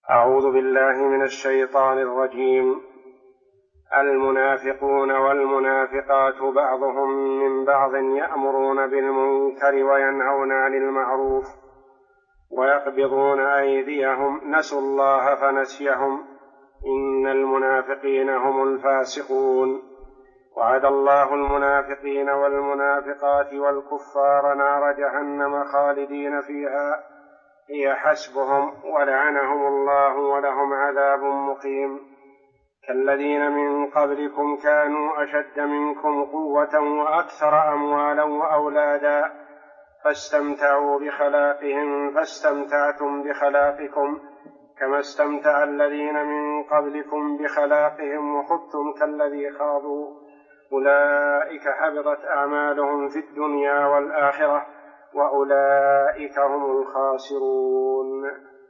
أعوذ بالله من الشيطان الرجيم. المنافقون والمنافقات بعضهم من بعض يأمرون بالمنكر وينهون عن المعروف ويقبضون أيديهم نسوا الله فنسيهم إن المنافقين هم الفاسقون. وعد الله المنافقين والمنافقات والكفار نار جهنم خالدين فيها هي حسبهم ولعنهم الله ولهم عذاب مقيم. كالذين من قبلكم كانوا أشد منكم قوة وأكثر أموالا وأولادا فاستمتعوا بخلاقهم فاستمتعتم بخلاقكم كما استمتع الذين من قبلكم بخلاقهم وخذتم كالذي خاضوا أولئك حبطت أعمالهم في الدنيا والآخرة وأولئك هم الخاسرون.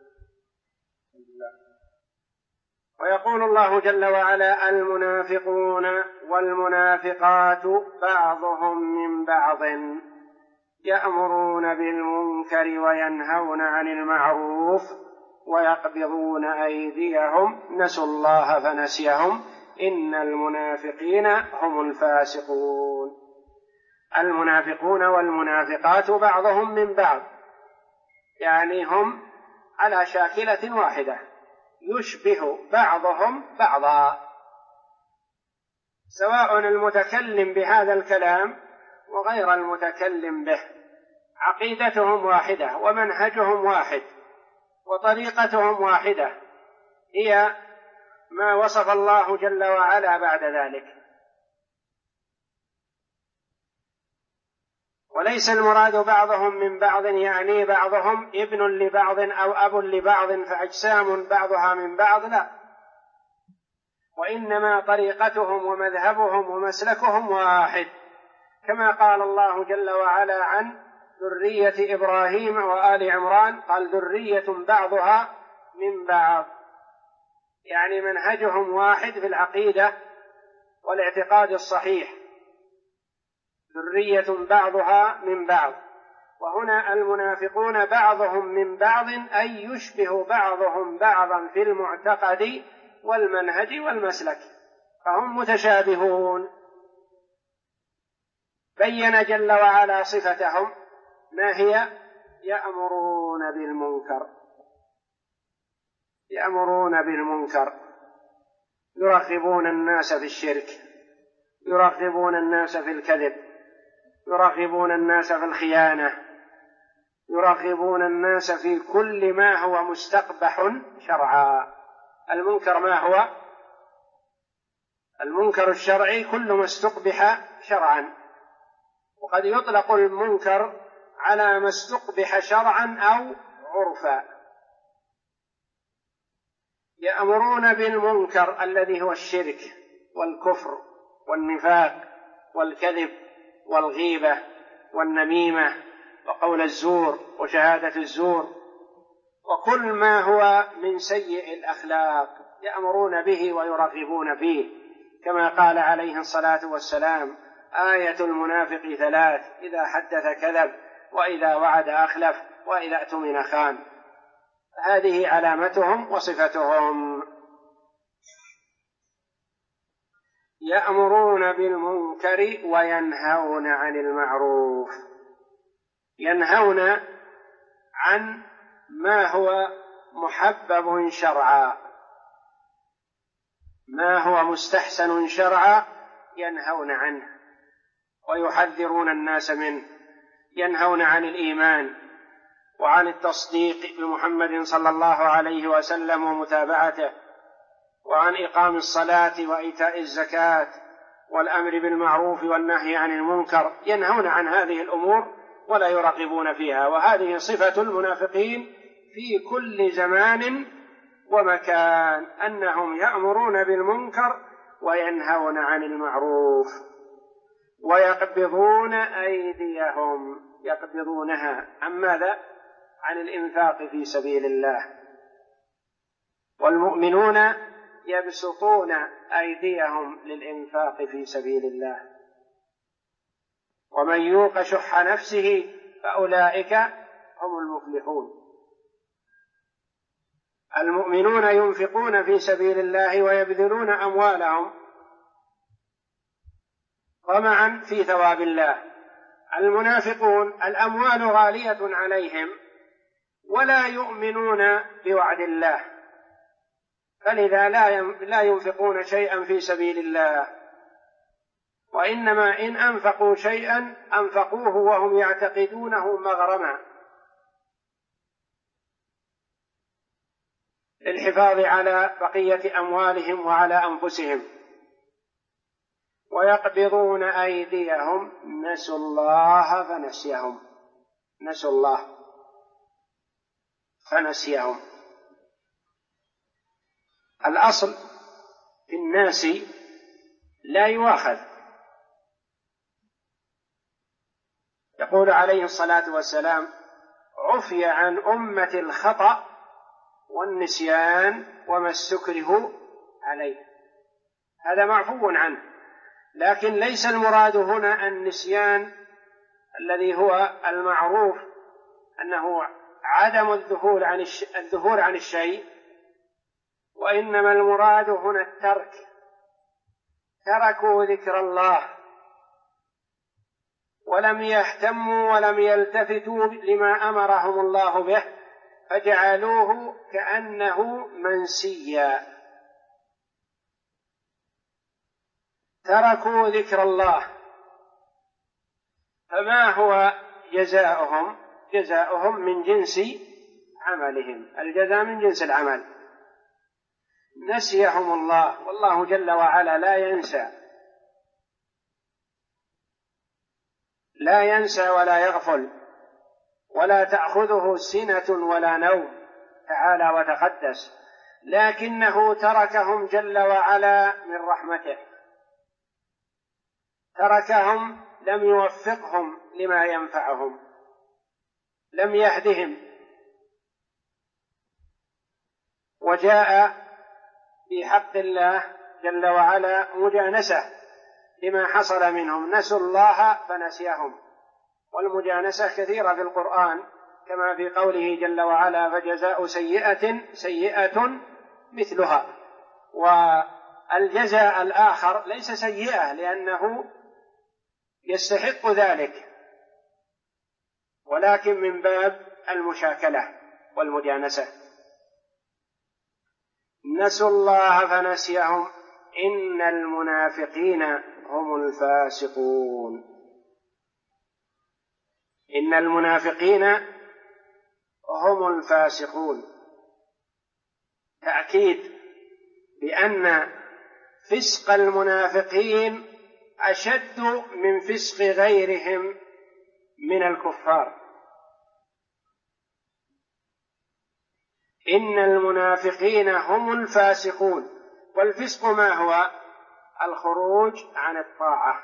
ويقول الله جل وعلا: المنافقون والمنافقات بعضهم من بعض يأمرون بالمنكر وينهون عن المعروف ويقبضون أيديهم نسوا الله فنسيهم إن المنافقين هم الفاسقون. المنافقون والمنافقات بعضهم من بعض، يعني هم على شاكلة واحدة، يشبه بعضهم بعضا، سواء المتكلم بهذا الكلام وغير المتكلم به، عقيدتهم واحدة ومنهجهم واحد وطريقتهم واحدة، هي ما وصف الله جل وعلا بعد ذلك. وليس المراد بعضهم من بعض يعني بعضهم ابن لبعض أو أب لبعض فأجسام بعضها من بعض، لا، وإنما طريقتهم ومذهبهم ومسلكهم واحد، كما قال الله جل وعلا عن ذرية إبراهيم وآل عمران، قال ذرية بعضها من بعض، يعني منهجهم واحد في العقيدة والاعتقاد الصحيح، ذرية بعضها من بعض. وهنا المنافقون بعضهم من بعض أي يشبه بعضهم بعضا في المعتقد والمنهج والمسلك، فهم متشابهون. بين جل وعلا صفتهم ما هي: يأمرون بالمنكر، يأمرون بالمنكر، يرغبون الناس في الشرك، يرغبون الناس في الكذب، يرغبون الناس في الخيانة، يرغبون الناس في كل ما هو مستقبح شرعا. المنكر ما هو؟ المنكر الشرعي كل ما استقبح شرعا، وقد يطلق المنكر على ما استقبح شرعا أو عرفا. يأمرون بالمنكر الذي هو الشرك والكفر والنفاق والكذب والغيبة والنميمة وقول الزور وشهادة الزور وكل ما هو من سيء الأخلاق يأمرون به ويرغبون فيه، كما قال عليه الصلاة والسلام: آية المنافق ثلاث: إذا حدث كذب، وإذا وعد أخلف، وإذا اؤتمن خان. هذه علامتهم وصفتهم. يأمرون بالمنكر وينهون عن المعروف، ينهون عن ما هو محبب شرعا، ما هو مستحسن شرعا ينهون عنه ويحذرون الناس منه. ينهون عن الإيمان وعن التصديق بمحمد صلى الله عليه وسلم ومتابعته، وعن إقام الصلاة وإيتاء الزكاة والأمر بالمعروف والنهي عن المنكر. ينهون عن هذه الأمور ولا يرغبون فيها، وهذه صفة المنافقين في كل زمان ومكان، أنهم يأمرون بالمنكر وينهون عن المعروف ويقبضون أيديهم، يقبضونها عن ماذا؟ عن الإنفاق في سبيل الله. والمؤمنون يبسطون أيديهم للإنفاق في سبيل الله. ومن يوق شح نفسه فأولئك هم المفلحون. المؤمنون ينفقون في سبيل الله ويبذلون أموالهم طمعا في ثواب الله. المنافقون الأموال غالية عليهم ولا يؤمنون بوعد الله، فلذا لا ينفقون شيئا في سبيل الله، وإنما إن أنفقوا شيئا أنفقوه وهم يعتقدونه مغرما للحفاظ على بقية أموالهم وعلى أنفسهم. ويقبضون أيديهم نسوا الله فنسيهم، نسوا الله فنسيهم. الأصل في الناس لا يؤاخذ. يقول عليه الصلاة والسلام: عفي عن أمة الخطأ والنسيان وما استكره عليه. هذا معفو عنه، لكن ليس المراد هنا النسيان الذي هو المعروف أنه عدم الذهول عن الشيء، وإنما المراد هنا الترك. تركوا ذكر الله ولم يهتموا ولم يلتفتوا لما أمرهم الله به، فجعلوه كأنه منسيا. تركوا ذكر الله، فما هو جزاؤهم؟ جزاؤهم من جنس عملهم، الجزاء من جنس العمل. نسيهم الله، والله جل وعلا لا ينسى ولا يغفل، ولا تأخذه سنة ولا نوم تعالى وتقدس، لكنه تركهم جل وعلا من رحمته، تركهم، لم يوفقهم لما ينفعهم، لم يهدهم. وجاء في حق الله جل وعلا مجانسة لما حصل منهم، نسوا الله فنسيهم. والمجانسة كثيرة في القرآن، كما في قوله جل وعلا: فجزاء سيئة سيئة مثلها. والجزاء الآخر ليس سيئة لأنه يستحق ذلك، ولكن من باب المشاكلة والمجانسة. نسوا الله فنسيهم إن المنافقين هم الفاسقون. إن المنافقين هم الفاسقون، تأكيد بأن فسق المنافقين أشد من فسق غيرهم من الكفار. إن المنافقين هم الفاسقون. والفسق ما هو؟ الخروج عن الطاعة.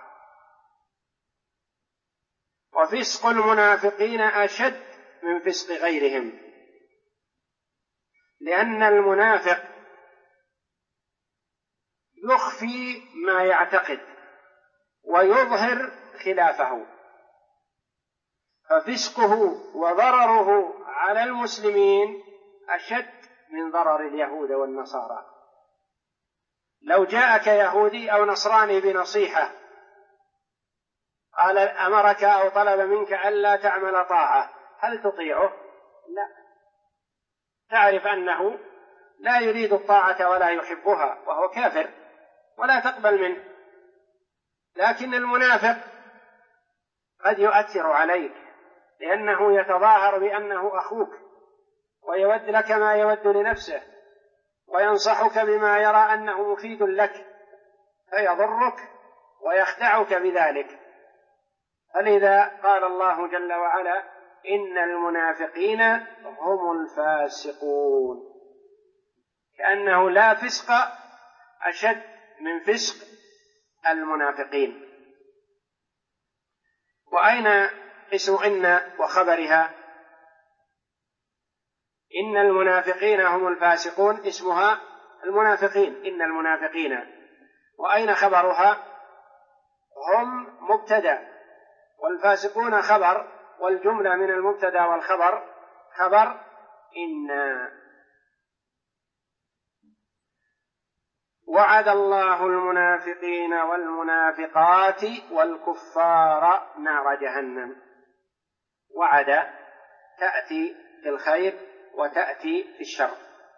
وفسق المنافقين أشد من فسق غيرهم، لأن المنافق يخفي ما يعتقد ويظهر خلافه، ففسقه وضرره على المسلمين أشد من ضرر اليهود والنصارى. لو جاءك يهودي أو نصراني بنصيحة، قال أمرك أو طلب منك ألا تعمل طاعة، هل تطيعه؟ لا، تعرف أنه لا يريد الطاعة ولا يحبها وهو كافر ولا تقبل منه. لكن المنافق قد يؤثر عليك، لأنه يتظاهر بأنه أخوك ويود لك ما يود لنفسه، وينصحك بما يرى أنه مفيد لك، فيضرك ويخدعك بذلك. فلذا قال الله جل وعلا: إن المنافقين هم الفاسقون، كأنه لا فسق أشد من فسق المنافقين. وأين اسم إن وخبرها؟ إن المنافقين هم الفاسقون، اسمها المنافقين، إن المنافقين. وأين خبرها؟ هم مبتدأ والفاسقون خبر، والجملة من المبتدأ والخبر خبر إن. وعد الله المنافقين والمنافقات والكفار نار جهنم. وعد تأتي في الخير وتأتي في الشر،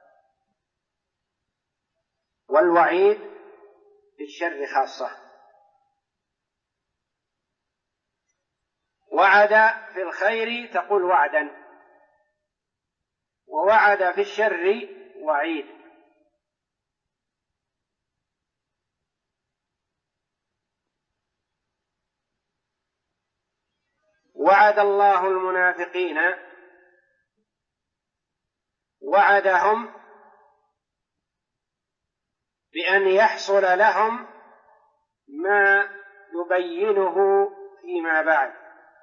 والوعيد في الشر خاصة. وعد في الخير تقول وعدا، ووعد في الشر وعيد. وعد الله المنافقين، وعدهم بأن يحصل لهم ما يبينه فيما بعد.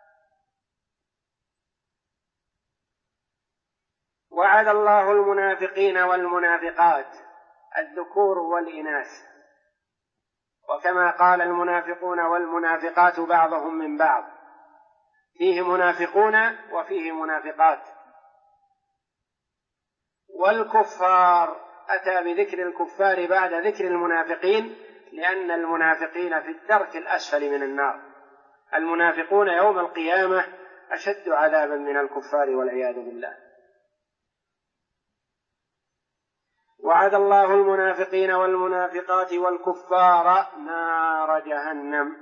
وعد الله المنافقين والمنافقات الذكور والإناث، وكما قال المنافقون والمنافقات بعضهم من بعض، فيه منافقون وفيه منافقات. والكفار أتى بذكر الكفار بعد ذكر المنافقين، لأن المنافقين في الدرك الأسفل من النار. المنافقون يوم القيامة أشد عذابا من الكفار والعياذ بالله. وعد الله المنافقين والمنافقات والكفار نار جهنم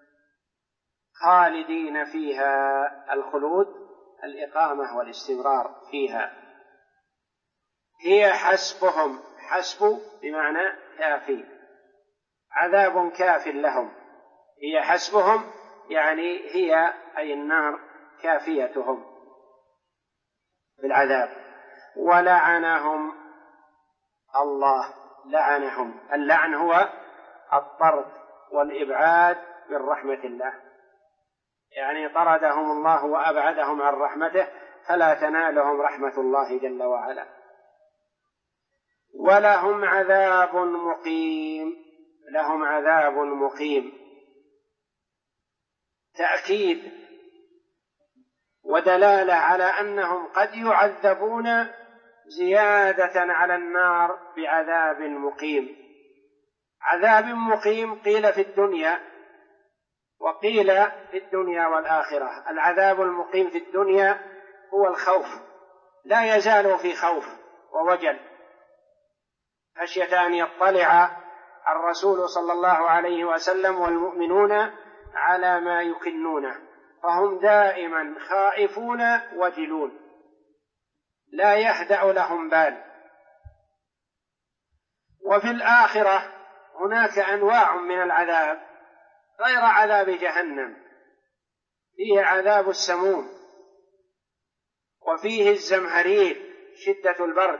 خالدين فيها، الخلود الإقامة والاستمرار فيها. هي حسبهم، حسب بمعنى كافي، عذاب كاف لهم. هي حسبهم يعني هي أي النار كافيتهم بالعذاب. ولعنهم الله، لعنهم. اللعن هو الطرد والإبعاد من رحمة الله، يعني طردهم الله وأبعدهم عن رحمته، فلا تنالهم رحمة الله جل وعلا. ولهم عذاب مقيم، لهم عذاب مقيم، تأكيد ودلالة على أنهم قد يعذبون زيادة على النار بعذاب مقيم. عذاب مقيم قيل في الدنيا وقيل في الدنيا والآخرة. العذاب المقيم في الدنيا هو الخوف، لا يزال في خوف ووجل، خشية أن يطلع الرسول صلى الله عليه وسلم والمؤمنون على ما يكنونه، فهم دائما خائفون وجلون، لا يهدأ لهم بال. وفي الآخرة هناك أنواع من العذاب غير عذاب جهنم، فيه عذاب السموم، وفيه الزمهرير شدة البرد،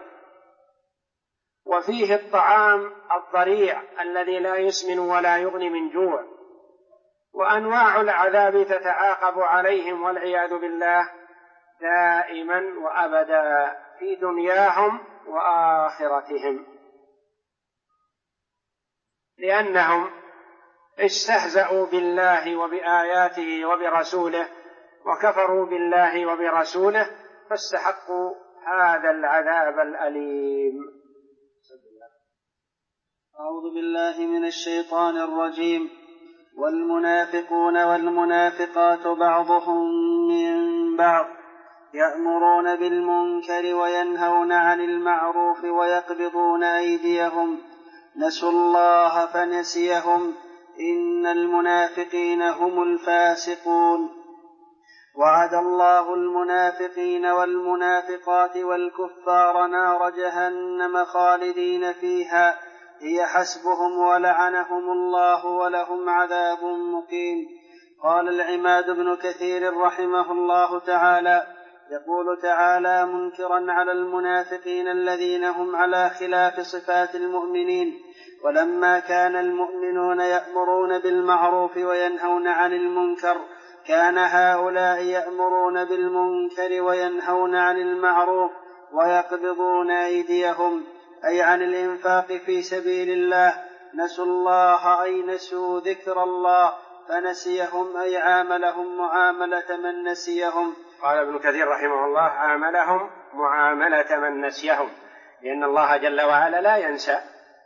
وفيه الطعام الضريع الذي لا يسمن ولا يغني من جوع. وأنواع العذاب تتعاقب عليهم والعياذ بالله دائما وأبدا في دنياهم وآخرتهم، لأنهم استهزأوا بالله وبآياته وبرسوله وكفروا بالله وبرسوله، فاستحقوا هذا العذاب الأليم. أعوذ بالله من الشيطان الرجيم. والمنافقون والمنافقات بعضهم من بعض يأمرون بالمنكر وينهون عن المعروف ويقبضون أيديهم، نسوا الله فنسيهم، إن المنافقين هم الفاسقون. وعد الله المنافقين والمنافقات والكفار نار جهنم خالدين فيها، هي حسبهم، ولعنهم الله ولهم عذاب مقيم. قال العماد بن كثير رحمه الله تعالى: يقول تعالى منكرا على المنافقين الذين هم على خلاف صفات المؤمنين: ولما كان المؤمنون يأمرون بالمعروف وينهون عن المنكر، كان هؤلاء يأمرون بالمنكر وينهون عن المعروف ويقبضون أيديهم، أي عن الإنفاق في سبيل الله. نسوا الله أي نسوا ذكر الله، فنسيهم أي عاملهم معاملة من نسيهم. قال ابن كثير رحمه الله: عاملهم معاملة من نسيهم، لأن الله جل وعلا لا ينسى،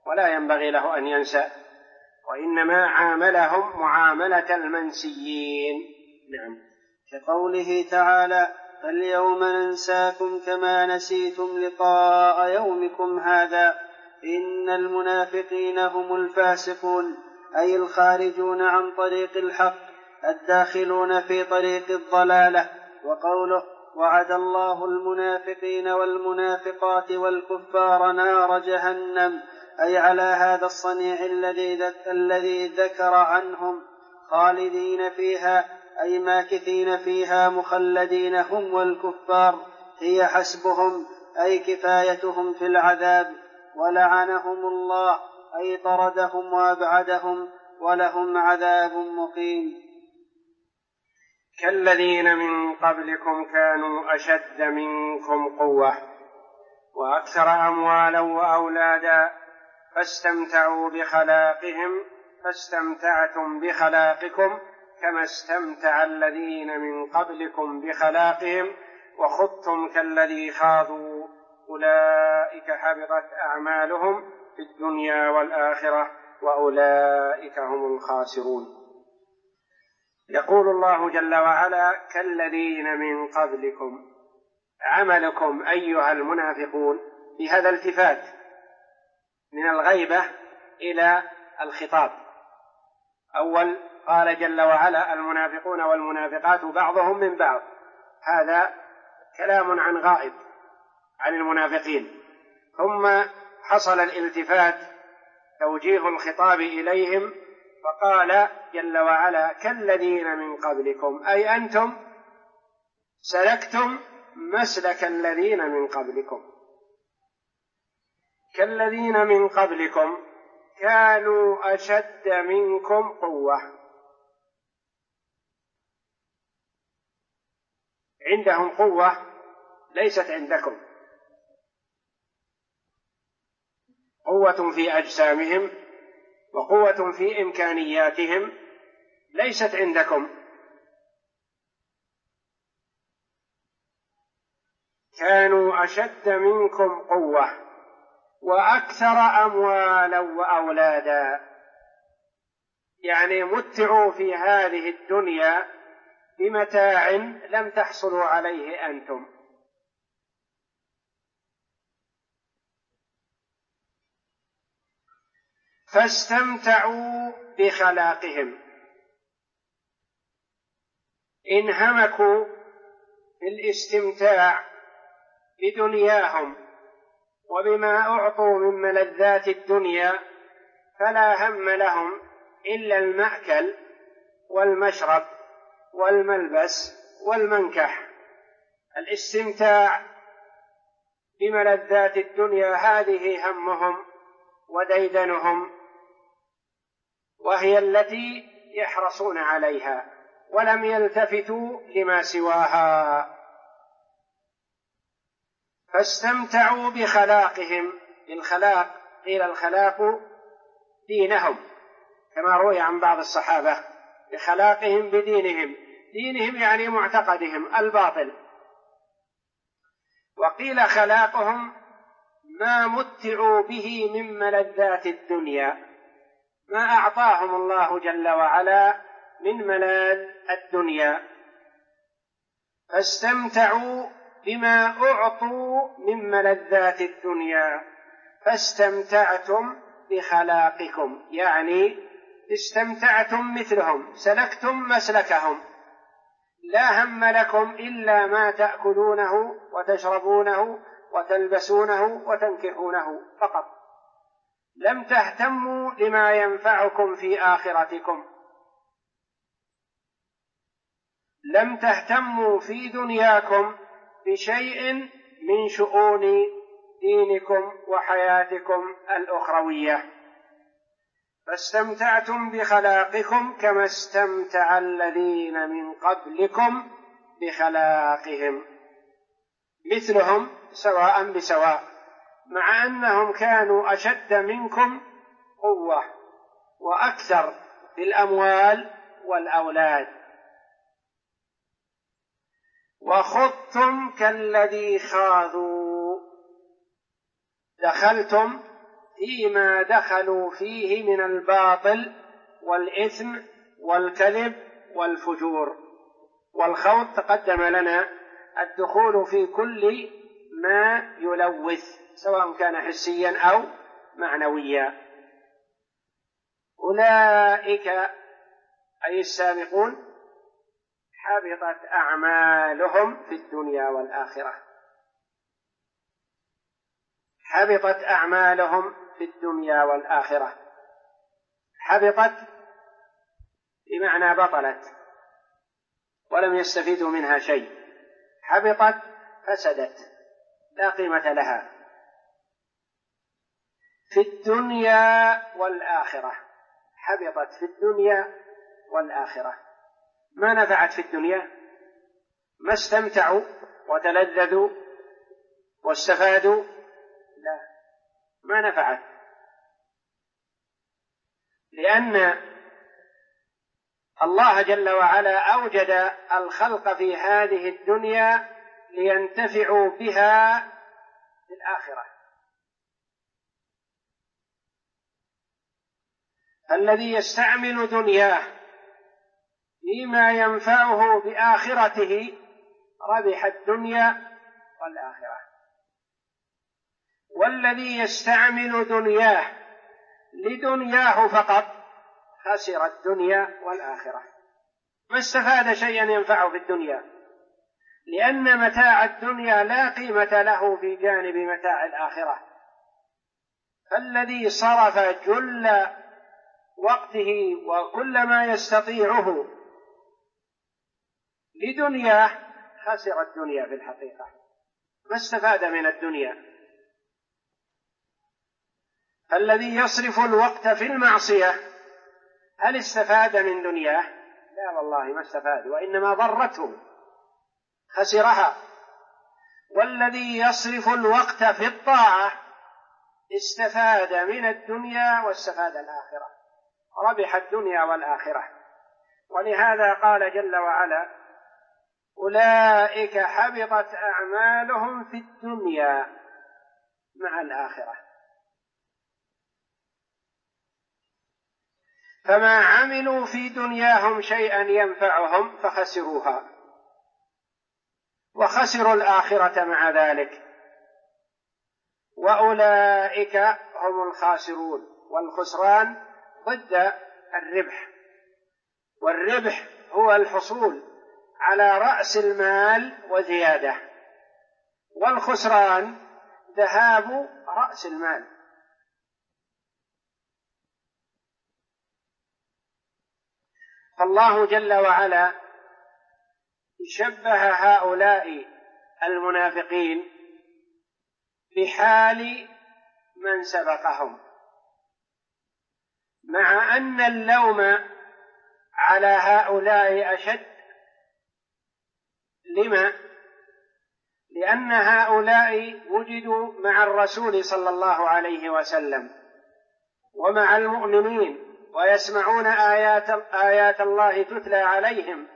ولا ينبغي له أن ينسى، وإنما عاملهم معاملة المنسيين. نعم. كقوله تعالى: فاليوم ننساكم كما نسيتم لقاء يومكم هذا. إن المنافقين هم الفاسقون، أي الخارجون عن طريق الحق الداخلون في طريق الضلالة. وقوله: وعد الله المنافقين والمنافقات والكفار نار جهنم، أي على هذا الصنيع الذي ذكر عنهم خالدين فيها، أي ماكثين فيها مخلدين هم والكفار، هي حسبهم أي كفايتهم في العذاب. ولعنهم الله أي طردهم وأبعدهم، ولهم عذاب مقيم. كالذين من قبلكم كانوا أشد منكم قوة وأكثر أموالا وأولادا فاستمتعوا بخلاقهم فاستمتعتم بخلاقكم كما استمتع الذين من قبلكم بخلاقهم وخضتم كالذي خاضوا أولئك حبطت أعمالهم في الدنيا والآخرة وأولئك هم الخاسرون. يقول الله جل وعلا: كالذين من قبلكم، عملكم أيها المنافقون، بهذا التفات من الغيبة إلى الخطاب. أول قال جل وعلا: المنافقون والمنافقات بعضهم من بعض، هذا كلام عن غائب عن المنافقين. ثم حصل الالتفات توجيه الخطاب إليهم، فقال جل وعلا: كالذين من قبلكم، أي أنتم سلكتم مسلك الذين من قبلكم. كالذين من قبلكم كانوا أشد منكم قوة، عندهم قوة ليست عندكم، قوة في أجسامهم وقوة في إمكانياتهم ليست عندكم. كانوا أشد منكم قوة وأكثر أموالا وأولادا، يعني متعوا في هذه الدنيا بمتاع لم تحصلوا عليه أنتم. فاستمتعوا بخلاقهم، انهمكوا في الاستمتاع بدنياهم وبما أعطوا من ملذات الدنيا، فلا هم لهم إلا المأكل والمشرب والملبس والمنكح. الاستمتاع بملذات الدنيا هذه همهم وديدنهم، وهي التي يحرصون عليها ولم يلتفتوا لما سواها. فاستمتعوا بخلاقهم، الخلاق قيل الخلاق دينهم، كما روي عن بعض الصحابة بخلاقهم بدينهم، دينهم يعني معتقدهم الباطل. وقيل خلاقهم ما متعوا به من ملذات الدنيا، ما أعطاهم الله جل وعلا من ملاذ الدنيا. فاستمتعوا بما أعطوا من ملذات الدنيا فاستمتعتم بخلاقكم، يعني استمتعتم مثلهم، سلكتم مسلكهم، لا هم لكم إلا ما تأكلونه وتشربونه وتلبسونه وتنكحونه فقط، لم تهتموا لما ينفعكم في آخرتكم، لم تهتموا في دنياكم بشيء من شؤون دينكم وحياتكم الأخروية. فاستمتعتم بخلاقكم كما استمتع الذين من قبلكم بخلاقهم، مثلهم سواء بسواء، مع أنهم كانوا أشد منكم قوة وأكثر في الأموال والأولاد. وخضتم كالذي خاضوا، دخلتم فيما دخلوا فيه من الباطل والإثم والكذب والفجور. والخوض تقدم لنا الدخول في كل ما يلوث سواء كان حسيا أو معنويا. أولئك أي السابقون حبطت أعمالهم في الدنيا والآخرة. حبطت أعمالهم في الدنيا والآخرة. حبطت بمعنى بطلت ولم يستفيدوا منها شيء. حبطت فسدت لا قيمة لها في الدنيا والآخرة. حبطت في الدنيا والآخرة. ما نفعت في الدنيا، ما استمتعوا وتلذذوا واستفادوا، لا، ما نفعت، لأن الله جل وعلا أوجد الخلق في هذه الدنيا لينتفعوا بها في الآخرة. الذي يستعمل دنياه فيما ينفعه بآخرته ربح الدنيا والآخرة، والذي يستعمل دنياه لدنياه فقط خسر الدنيا والآخرة، ما استفاد شيئا ينفعه في الدنيا، لأن متاع الدنيا لا قيمة له في جانب متاع الآخرة. فالذي صرف جل وقته وكل ما يستطيعه لدنياه خسر الدنيا في الحقيقة، ما استفاد من الدنيا. الذي يصرف الوقت في المعصية هل استفاد من دنياه؟ لا والله ما استفاد، وإنما ضرته خسرها. والذي يصرف الوقت في الطاعة استفاد من الدنيا واستفاد الآخرة، ربح الدنيا والآخرة. ولهذا قال جل وعلا: أولئك حبطت أعمالهم في الدنيا مع الآخرة. فما عملوا في دنياهم شيئا ينفعهم فخسروها، وخسروا الآخرة مع ذلك. وأولئك هم الخاسرون. والخسران ضد الربح، والربح هو الحصول على رأس المال وزيادة، والخسران ذهاب رأس المال. فالله جل وعلا شبه هؤلاء المنافقين بحال من سبقهم، مع أن اللوم على هؤلاء أشد. لما؟ لأن هؤلاء وجدوا مع الرسول صلى الله عليه وسلم ومع المؤمنين ويسمعون آيات الله تتلى عليهم،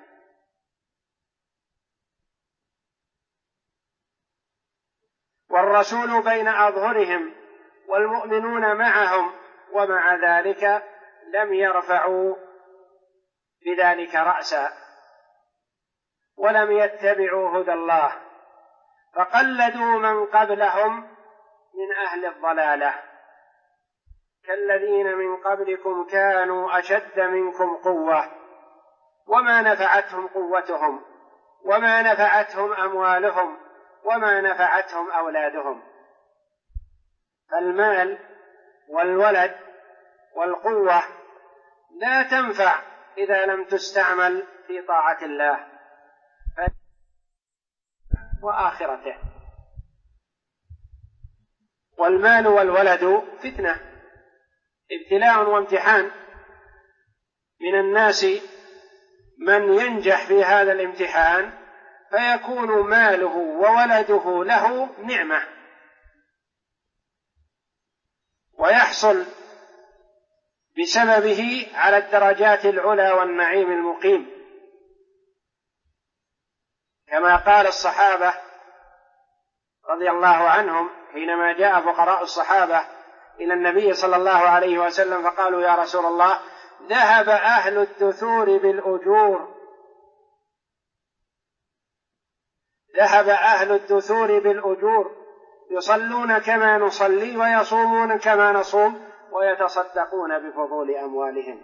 والرسول بين أظهرهم والمؤمنون معهم، ومع ذلك لم يرفعوا بذلك رأسا ولم يتبعوا هدى الله، فقلدوا من قبلهم من أهل الضلالة. كالذين من قبلكم كانوا أشد منكم قوة وما نفعتهم قوتهم وما نفعتهم أموالهم وما نفعتهم أولادهم. فالمال والولد والقوة لا تنفع إذا لم تستعمل في طاعة الله وآخرته. والمال والولد فتنة، ابتلاء وامتحان. من الناس من ينجح في هذا الامتحان فيكون ماله وولده له نعمة، ويحصل بسببه على الدرجات العلى والنعيم المقيم، كما قال الصحابة رضي الله عنهم حينما جاء فقراء الصحابة إلى النبي صلى الله عليه وسلم فقالوا يا رسول الله ذهب أهل الدثور بالأجور، ذهب أهل الدثور بالأجور، يصلون كما نصلي ويصومون كما نصوم ويتصدقون بفضول أموالهم.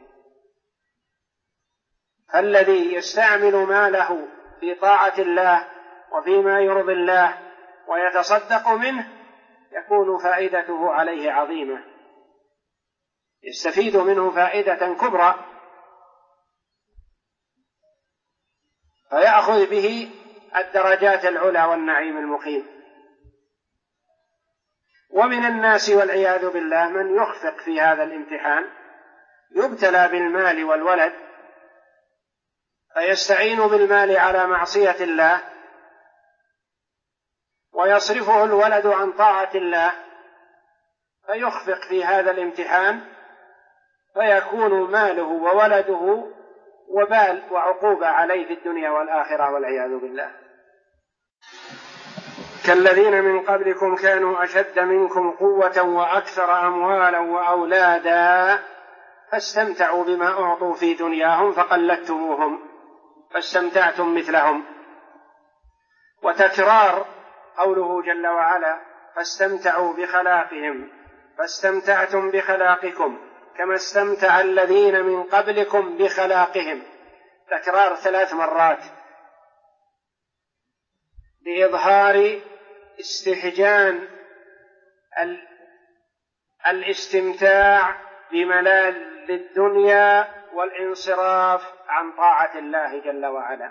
فالذي يستعمل ماله في طاعة الله وفيما يرضي الله ويتصدق منه يكون فائدته عليه عظيمة، يستفيد منه فائدة كبرى، فيأخذ به الدرجات العلى والنعيم المقيم. ومن الناس والعياذ بالله من يخفق في هذا الامتحان، يبتلى بالمال والولد فيستعين بالمال على معصية الله ويصرفه الولد عن طاعة الله، فيخفق في هذا الامتحان فيكون ماله وولده وبال وعقوبة عليه في الدنيا والآخرة والعياذ بالله. كالذين من قبلكم كانوا أشد منكم قوة وأكثر أموالا وأولادا فاستمتعوا بما أعطوا في دنياهم فقلدتموهم فاستمتعتم مثلهم. وتكرار قوله جل وعلا فاستمتعوا بخلاقهم فاستمتعتم بخلاقكم كما استمتع الذين من قبلكم بخلاقهم، تكرار 3 مرات لإظهار استهجان الاستمتاع بملال الدنيا والانصراف عن طاعة الله جل وعلا،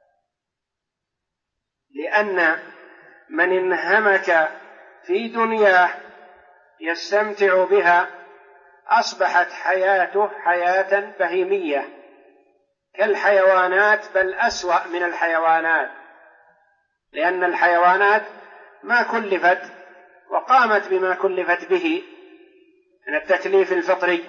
لأن من انهمك في دنياه يستمتع بها أصبحت حياته حياة بهيمية كالحيوانات، بل أسوأ من الحيوانات، لأن الحيوانات ما كلفت وقامت بما كلفت به من التكليف الفطري،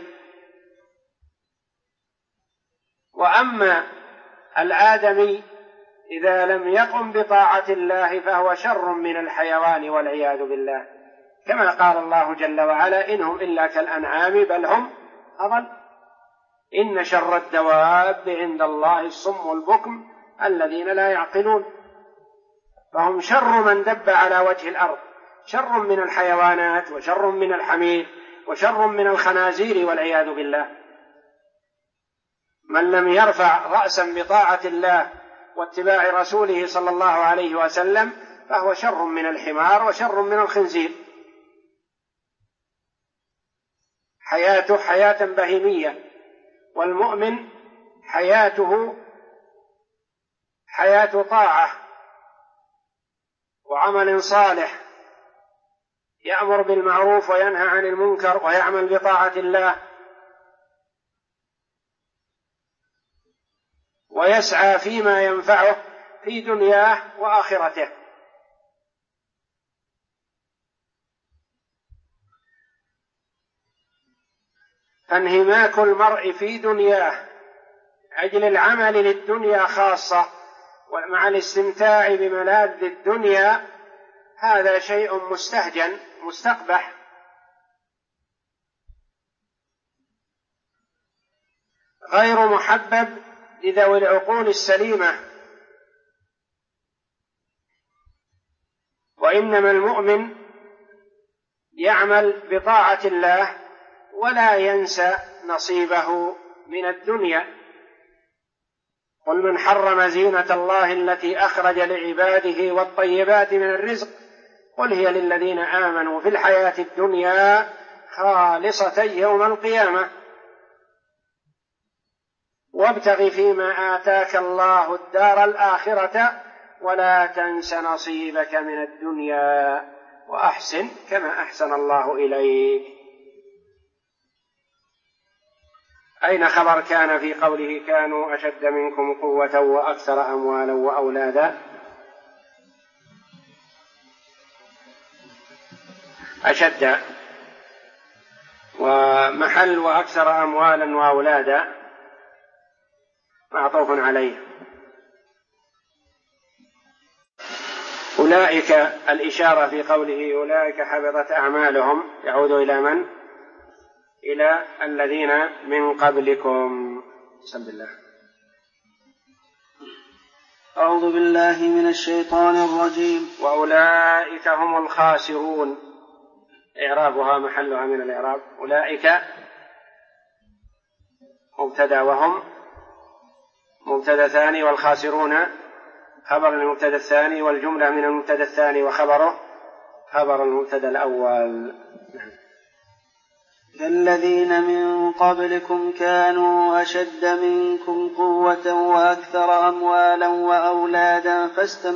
وأما الآدمي إذا لم يقم بطاعة الله فهو شر من الحيوان والعياذ بالله، كما قال الله جل وعلا إنهم إلا كالأنعام بل هم أضل إن شر الدواب عند الله الصم البكم الذين لا يعقلون. فهم شر من دب على وجه الأرض، شر من الحيوانات وشر من الحمير وشر من الخنازير والعياذ بالله. من لم يرفع رأسا بطاعة الله واتباع رسوله صلى الله عليه وسلم فهو شر من الحمار وشر من الخنزير، حياته حياة بهيمية، والمؤمن حياته حياة طاعة وعمل صالح، يأمر بالمعروف وينهى عن المنكر ويعمل بطاعة الله ويسعى فيما ينفعه في دنياه وآخرته. فانهماك المرء في دنياه أجل العمل للدنيا خاصة ومع الاستمتاع بملاذ الدنيا هذا شيء مستهجن مستقبح، غير محبب لذوي العقول السليمة. وإنما المؤمن يعمل بطاعة الله ولا ينسى نصيبه من الدنيا. قل من حرم زينة الله التي أخرج لعباده والطيبات من الرزق قل هي للذين آمنوا في الحياة الدنيا خالصة يوم القيامة وابتغ فيما آتاك الله الدار الآخرة ولا تنس نصيبك من الدنيا وأحسن كما أحسن الله إليك. أين خبر كان في قوله كانوا أشد منكم قوة وأكثر أموالا وأولادا؟ أشد ومحل وأكثر أموالا وأولادا معطوف عليه. أولئك الإشارة في قوله أولئك حبطت أعمالهم يعود إلى من؟ إلى الذين من قبلكم. بسم الله. أعوذ بالله من الشيطان الرجيم. وأولئك هم الخاسرون. إعرابها محلها من الإعراب. أولئك مبتدأ وهم مبتدأ ثاني، والخاسرون خبر المبتدأ الثاني، والجملة من المبتدأ الثاني وخبره خبر المبتدأ الأول. كالذين من قبلكم كانوا أشد منكم قوة وأكثر أموالا وأولادا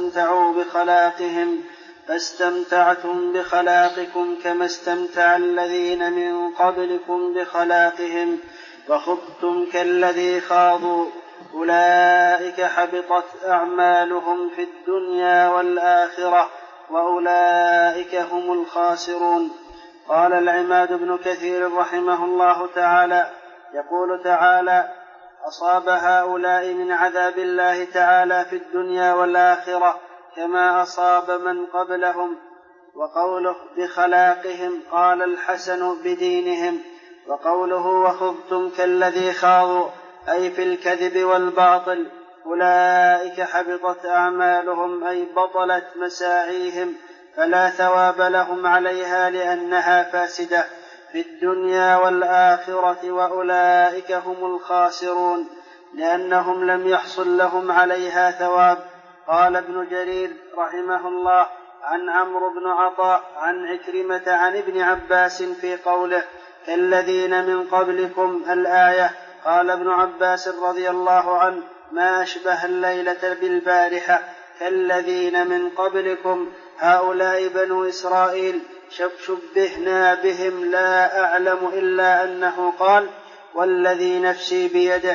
فاستمتعتم بخلاقكم كما استمتع الذين من قبلكم بخلاقهم وخضتم كالذي خاضوا أولئك حبطت أعمالهم في الدنيا والآخرة وأولئك هم الخاسرون. قال العماد بن كثير رحمه الله تعالى: يقول تعالى: أصاب هؤلاء من عذاب الله تعالى في الدنيا والآخرة كما أصاب من قبلهم. وقوله بخلاقهم قال الحسن بدينهم. وقوله وخضتم كالذي خاضوا أي في الكذب والباطل. أولئك حبطت أعمالهم أي بطلت مساعيهم فلا ثواب لهم عليها لأنها فاسدة في الدنيا والآخرة وأولئك هم الخاسرون لأنهم لم يحصل لهم عليها ثواب. قال ابن جرير رحمه الله عن عمرو بن عطاء عن عكرمة عن ابن عباس في قوله كالذين من قبلكم الآية. قال ابن عباس رضي الله عنه: ما أشبه الليلة بالبارحة كالذين من قبلكم هؤلاء بنو إسرائيل شبهنا بهم لا أعلم إلا أنه قال والذي نفسي بيده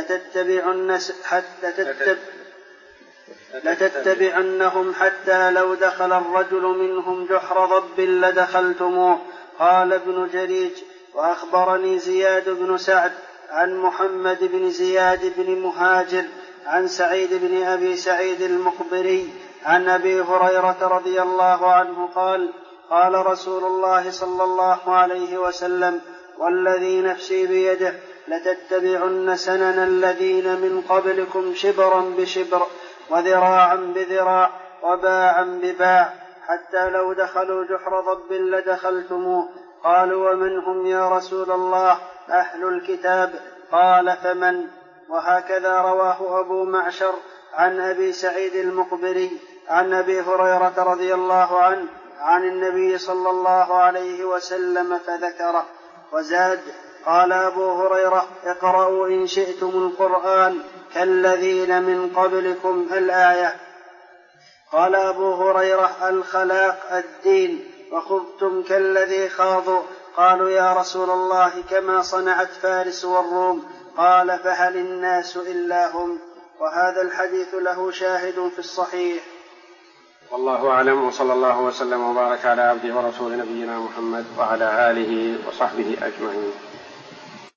لتتبعنهم حتى لو دخل الرجل منهم جحر ضب لدخلتموه. قال ابن جريج: وأخبرني زياد بن سعد عن محمد بن زياد بن مهاجر عن سعيد بن أبي سعيد المقبري عن أبي هريرة رضي الله عنه قال: قال رسول الله صلى الله عليه وسلم: والذي نفسي بيده لتتبعن سنن الذين من قبلكم شبرا بشبر وذراعا بذراع وباعا بباع حتى لو دخلوا جحر ضب لدخلتموه. قالوا: ومن هم يا رسول الله؟ أهل الكتاب. قال: فمن؟ وهكذا رواه أبو معشر عن أبي سعيد المقبري عن أبي هريرة رضي الله عنه عن النبي صلى الله عليه وسلم فذكره. وزاد: قال أبو هريرة: اقرأوا إن شئتم القرآن كالذين من قبلكم الآية. قال أبو هريرة: الخلاق الدين. وخضتم كالذي خاضوا. قالوا: يا رسول الله كما صنعت فارس والروم. قال: فهل الناس إلا هم. وهذا الحديث له شاهد في الصحيح. والله أعلم، وصلى الله وسلم وبارك على عبده ورسول نبينا محمد وعلى آله وصحبه أجمعين.